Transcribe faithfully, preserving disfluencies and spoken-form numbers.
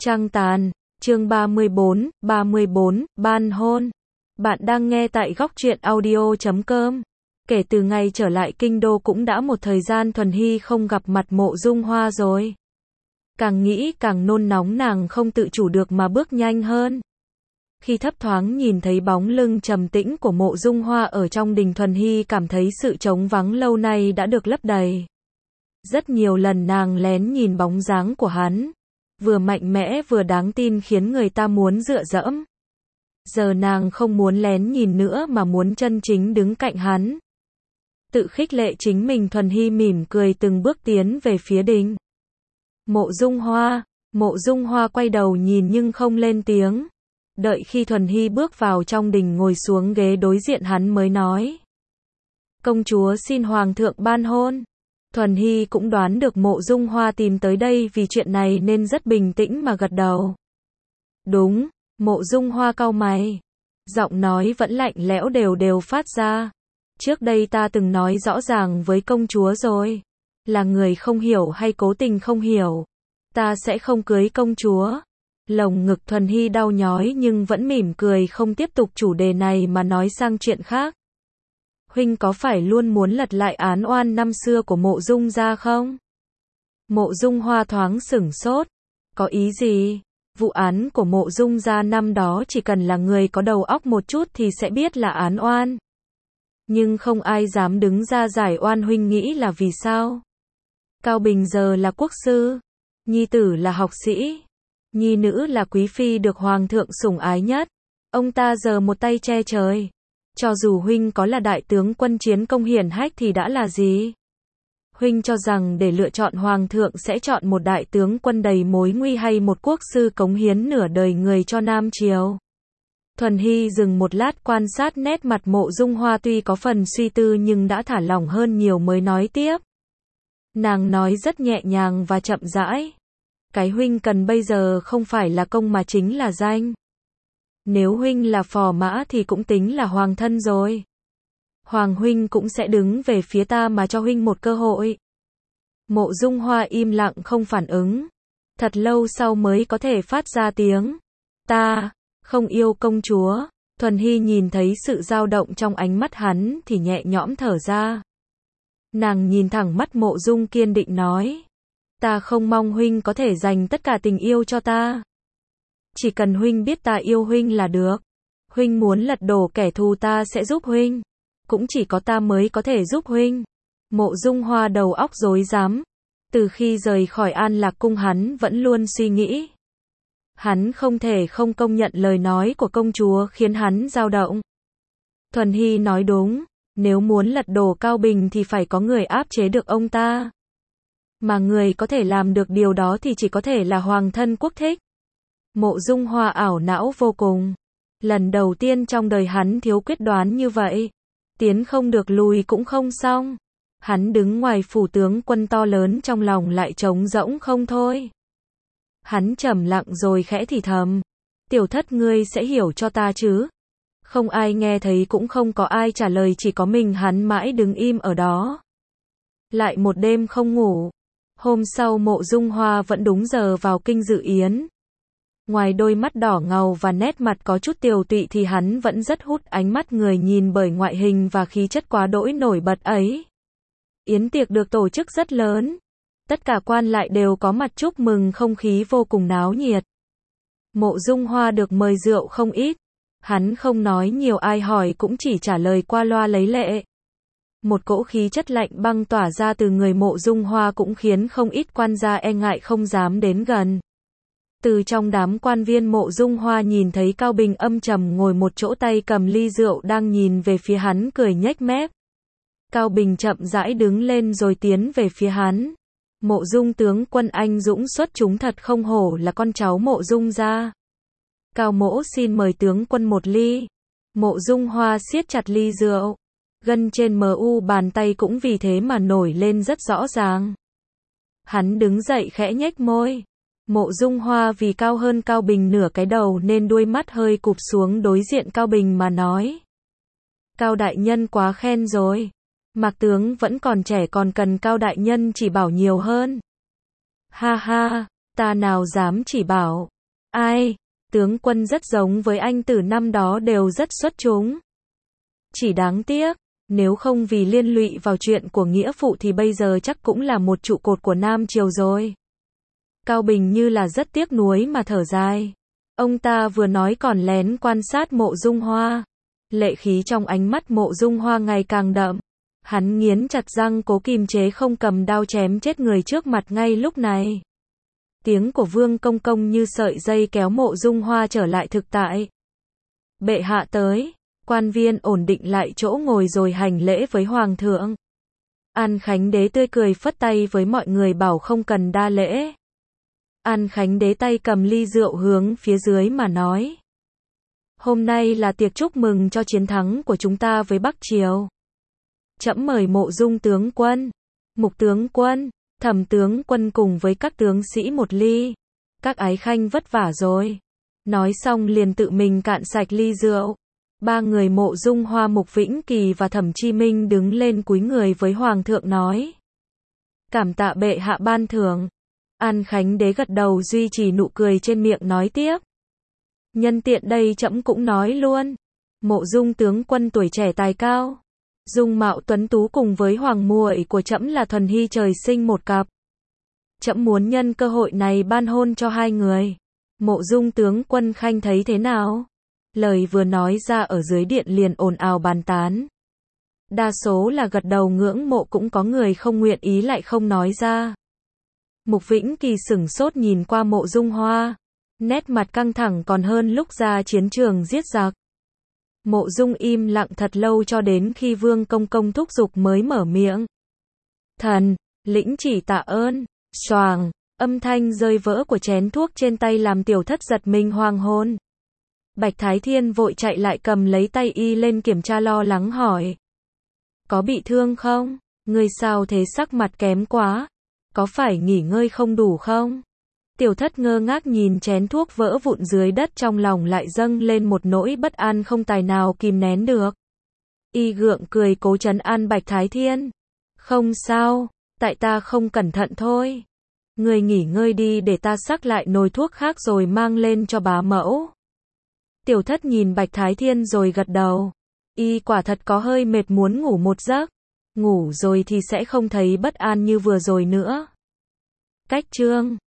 Trăng tàn, chương ba mươi bốn, ba mươi bốn, ban hôn. Bạn đang nghe tại góc truyện audio chấm com. Kể từ ngày trở lại kinh đô cũng đã một thời gian Thuần Hy không gặp mặt Mộ Dung Hoa rồi. Càng nghĩ càng nôn nóng, nàng không tự chủ được mà bước nhanh hơn. Khi thấp thoáng nhìn thấy bóng lưng trầm tĩnh của Mộ Dung Hoa ở trong đình, Thuần Hy cảm thấy sự trống vắng lâu nay đã được lấp đầy. Rất nhiều lần nàng lén nhìn bóng dáng của hắn, vừa mạnh mẽ vừa đáng tin khiến người ta muốn dựa dẫm. Giờ nàng không muốn lén nhìn nữa mà muốn chân chính đứng cạnh hắn. Tự khích lệ chính mình, Thuần Hy mỉm cười từng bước tiến về phía đình. Mộ Dung Hoa, Mộ Dung Hoa quay đầu nhìn nhưng không lên tiếng. Đợi khi Thuần Hy bước vào trong đình ngồi xuống ghế đối diện hắn mới nói: công chúa xin hoàng thượng ban hôn. Thuần Hy cũng đoán được Mộ Dung Hoa tìm tới đây vì chuyện này nên rất bình tĩnh mà gật đầu. Đúng. Mộ Dung Hoa cau mày, giọng nói vẫn lạnh lẽo đều đều phát ra. Trước đây ta từng nói rõ ràng với công chúa rồi, là người không hiểu hay cố tình không hiểu, ta sẽ không cưới công chúa. Lồng ngực Thuần Hy đau nhói nhưng vẫn mỉm cười không tiếp tục chủ đề này mà nói sang chuyện khác. Huynh có phải luôn muốn lật lại án oan năm xưa của Mộ Dung gia không? Mộ Dung Hoa thoáng sửng sốt. Có ý gì? Vụ án của Mộ Dung gia năm đó chỉ cần là người có đầu óc một chút thì sẽ biết là án oan. Nhưng không ai dám đứng ra giải oan, huynh nghĩ là vì sao? Cao Bình giờ là quốc sư, nhi tử là học sĩ, nhi nữ là quý phi được hoàng thượng sủng ái nhất. Ông ta giờ một tay che trời. Cho dù huynh có là đại tướng quân chiến công hiển hách thì đã là gì? Huynh cho rằng để lựa chọn hoàng thượng sẽ chọn một đại tướng quân đầy mối nguy hay một quốc sư cống hiến nửa đời người cho Nam Triều? Thuần Hy dừng một lát quan sát nét mặt Mộ Dung Hoa, tuy có phần suy tư nhưng đã thả lỏng hơn nhiều mới nói tiếp. Nàng nói rất nhẹ nhàng và chậm rãi. Cái huynh cần bây giờ không phải là công mà chính là danh. Nếu huynh là phò mã thì cũng tính là hoàng thân rồi. Hoàng huynh cũng sẽ đứng về phía ta mà cho huynh một cơ hội. Mộ Dung Hoa im lặng không phản ứng. Thật lâu sau mới có thể phát ra tiếng. Ta không yêu công chúa. Thuần Hy nhìn thấy sự dao động trong ánh mắt hắn thì nhẹ nhõm thở ra. Nàng nhìn thẳng mắt Mộ Dung kiên định nói: ta không mong huynh có thể dành tất cả tình yêu cho ta. Chỉ cần huynh biết ta yêu huynh là được. Huynh muốn lật đổ kẻ thù ta sẽ giúp huynh. Cũng chỉ có ta mới có thể giúp huynh. Mộ Dung Hoa đầu óc rối rắm. Từ khi rời khỏi An Lạc Cung hắn vẫn luôn suy nghĩ. Hắn không thể không công nhận lời nói của công chúa khiến hắn dao động. Thuần Hy nói đúng. Nếu muốn lật đổ Cao Bình thì phải có người áp chế được ông ta. Mà người có thể làm được điều đó thì chỉ có thể là hoàng thân quốc thích. Mộ Dung Hoa ảo não vô cùng. Lần đầu tiên trong đời hắn thiếu quyết đoán như vậy. Tiến không được lùi cũng không xong. Hắn đứng ngoài phủ tướng quân to lớn, trong lòng lại trống rỗng không thôi. Hắn trầm lặng rồi khẽ thì thầm: tiểu thất ngươi sẽ hiểu cho ta chứ? Không ai nghe thấy cũng không có ai trả lời, chỉ có mình hắn mãi đứng im ở đó. Lại một đêm không ngủ. Hôm sau Mộ Dung Hoa vẫn đúng giờ vào kinh dự yến. Ngoài đôi mắt đỏ ngầu và nét mặt có chút tiều tụy thì hắn vẫn rất hút ánh mắt người nhìn bởi ngoại hình và khí chất quá đỗi nổi bật ấy. Yến tiệc được tổ chức rất lớn. Tất cả quan lại đều có mặt chúc mừng, không khí vô cùng náo nhiệt. Mộ Dung Hoa được mời rượu không ít. Hắn không nói nhiều, ai hỏi cũng chỉ trả lời qua loa lấy lệ. Một cỗ khí chất lạnh băng tỏa ra từ người Mộ Dung Hoa cũng khiến không ít quan gia e ngại không dám đến gần. Từ trong đám quan viên, Mộ Dung Hoa nhìn thấy Cao Bình âm trầm ngồi một chỗ, tay cầm ly rượu đang nhìn về phía hắn cười nhếch mép. Cao Bình chậm rãi đứng lên rồi tiến về phía hắn. Mộ Dung tướng quân anh dũng xuất chúng thật, không hổ là con cháu Mộ Dung gia. Cao mỗ xin mời tướng quân một ly. Mộ Dung Hoa siết chặt ly rượu. Gân trên mờ u bàn tay cũng vì thế mà nổi lên rất rõ ràng. Hắn đứng dậy khẽ nhếch môi. Mộ Dung Hoa vì cao hơn Cao Bình nửa cái đầu nên đuôi mắt hơi cụp xuống đối diện Cao Bình mà nói: Cao đại nhân quá khen rồi. Mạc tướng vẫn còn trẻ, còn cần Cao đại nhân chỉ bảo nhiều hơn. Ha ha, Ta nào dám chỉ bảo. Ai, tướng quân rất giống với anh từ năm đó đều rất xuất chúng. Chỉ đáng tiếc, nếu không vì liên lụy vào chuyện của nghĩa phụ thì bây giờ chắc cũng là một trụ cột của Nam Triều rồi. Cao Bình như là rất tiếc nuối mà thở dài. Ông ta vừa nói còn lén quan sát Mộ Dung Hoa. Lệ khí trong ánh mắt Mộ Dung Hoa ngày càng đậm. Hắn nghiến chặt răng cố kìm chế không cầm đao chém chết người trước mặt ngay lúc này. Tiếng của Vương Công Công như sợi dây kéo Mộ Dung Hoa trở lại thực tại. Bệ hạ tới, quan viên ổn định lại chỗ ngồi rồi hành lễ với Hoàng thượng. An Khánh Đế tươi cười phất tay với mọi người bảo không cần đa lễ. An Khánh Đế tay cầm ly rượu hướng phía dưới mà nói. Hôm nay là tiệc chúc mừng cho chiến thắng của chúng ta với Bắc Triều. Trẫm mời Mộ Dung tướng quân, Mục tướng quân, Thẩm tướng quân cùng với các tướng sĩ một ly. Các ái khanh vất vả rồi. Nói xong liền tự mình cạn sạch ly rượu. Ba người Mộ Dung Hoa, Mục Vĩnh Kỳ và Thẩm Chi Minh đứng lên cúi người với Hoàng thượng nói. Cảm tạ bệ hạ ban thưởng. An Khánh Đế gật đầu duy trì nụ cười trên miệng nói tiếp. Nhân tiện đây trẫm cũng nói luôn. Mộ Dung tướng quân tuổi trẻ tài cao. Dung mạo tuấn tú cùng với hoàng muội của trẫm là thuần hy trời sinh một cặp. Trẫm muốn nhân cơ hội này ban hôn cho hai người. Mộ Dung tướng quân khanh thấy thế nào? Lời vừa nói ra ở dưới điện liền ồn ào bàn tán. Đa số là gật đầu ngưỡng mộ, cũng có người không nguyện ý lại không nói ra. Mục Vĩnh Kỳ sửng sốt nhìn qua Mộ Dung Hoa. Nét mặt căng thẳng còn hơn lúc ra chiến trường giết giặc. Mộ Dung im lặng thật lâu cho đến khi Vương Công Công thúc giục mới mở miệng. Thần, lĩnh chỉ tạ ơn. Xoàng, âm thanh rơi vỡ của chén thuốc trên tay làm tiểu thất giật mình hoàng hôn. Bạch Thái Thiên vội chạy lại cầm lấy tay y lên kiểm tra lo lắng hỏi. Có bị thương không? Ngươi sao thế, sắc mặt kém quá. Có phải nghỉ ngơi không đủ không? Tiểu thất ngơ ngác nhìn chén thuốc vỡ vụn dưới đất, trong lòng lại dâng lên một nỗi bất an không tài nào kìm nén được. Y gượng cười cố trấn an Bạch Thái Thiên. Không sao, tại ta không cẩn thận thôi. Người nghỉ ngơi đi để ta sắc lại nồi thuốc khác rồi mang lên cho bá mẫu. Tiểu thất nhìn Bạch Thái Thiên rồi gật đầu. Y quả thật có hơi mệt muốn ngủ một giấc. Ngủ rồi thì sẽ không thấy bất an như vừa rồi nữa. Cách chương